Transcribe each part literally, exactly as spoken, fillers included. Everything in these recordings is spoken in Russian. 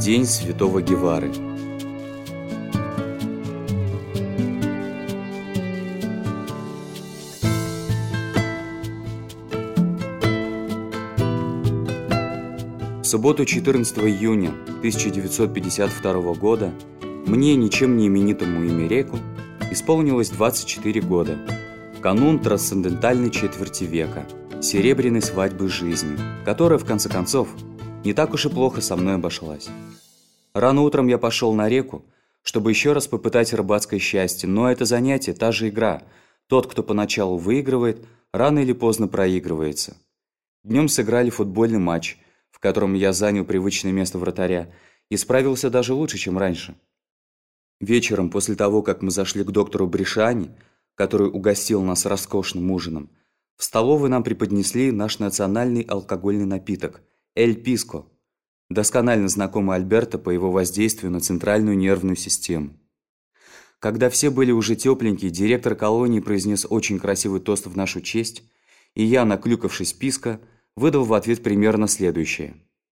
День Святого Гевары. В субботу четырнадцатого июня тысяча девятьсот пятьдесят второго года мне, ничем не именитому Имереку, исполнилось двадцать четыре года. Канун трансцендентальной четверти века, серебряной свадьбы жизни, которая, в конце концов, не так уж и плохо со мной обошлась. Рано утром я пошел на реку, чтобы еще раз попытать рыбацкое счастье, но это занятие, та же игра. Тот, кто поначалу выигрывает, рано или поздно проигрывается. Днем сыграли футбольный матч, в котором я занял привычное место вратаря и справился даже лучше, чем раньше. Вечером, после того, как мы зашли к доктору Бришани, который угостил нас роскошным ужином, в столовой нам преподнесли наш национальный алкогольный напиток – Эль Писко, досконально знакомый Альберто по его воздействию на центральную нервную систему. Когда все были уже тепленькие, директор колонии произнес очень красивый тост в нашу честь, и я, наклюкавшись писко, выдал в ответ примерно следующее.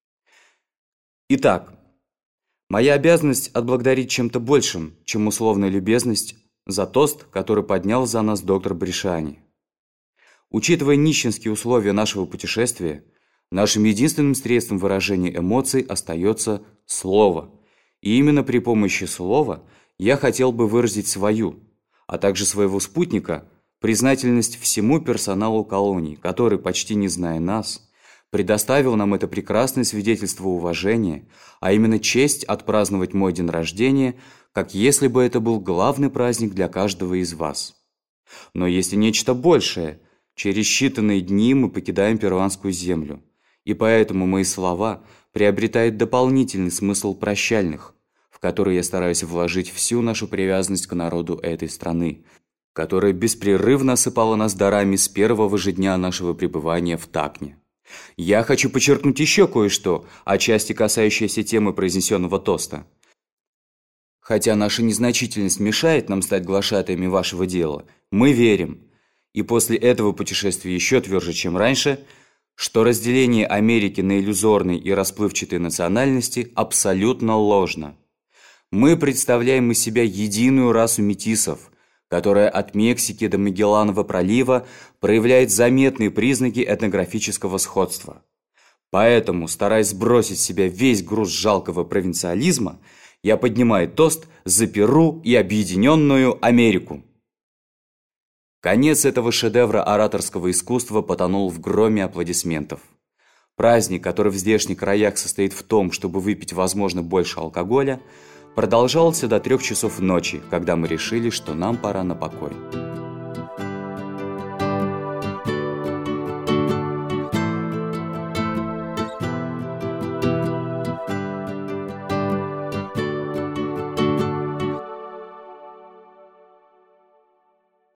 Итак, моя обязанность отблагодарить чем-то большим, чем условная любезность, за тост, который поднял за нас доктор Бришани. Учитывая нищенские условия нашего путешествия, нашим единственным средством выражения эмоций остается слово. И именно при помощи слова я хотел бы выразить свою, а также своего спутника, признательность всему персоналу колонии, который, почти не зная нас, предоставил нам это прекрасное свидетельство уважения, а именно честь отпраздновать мой день рождения, как если бы это был главный праздник для каждого из вас. Но есть и нечто большее. Через считанные дни мы покидаем перуанскую землю, и поэтому мои слова приобретают дополнительный смысл прощальных, в которые я стараюсь вложить всю нашу привязанность к народу этой страны, которая беспрерывно осыпала нас дарами с первого же дня нашего пребывания в Такне. Я хочу подчеркнуть еще кое-что, отчасти касающееся темы произнесенного тоста. Хотя наша незначительность мешает нам стать глашатаями вашего дела, мы верим, и после этого путешествия еще тверже, чем раньше, что разделение Америки на иллюзорные и расплывчатые национальности абсолютно ложно. Мы представляем из себя единую расу метисов, которая от Мексики до Магелланова пролива проявляет заметные признаки этнографического сходства. Поэтому, стараясь сбросить с себя весь груз жалкого провинциализма, я поднимаю тост за Перу и Объединенную Америку. Конец этого шедевра ораторского искусства потонул в громе аплодисментов. Праздник, который в здешних краях состоит в том, чтобы выпить, возможно, больше алкоголя, продолжался до трех часов ночи, когда мы решили, что нам пора на покой.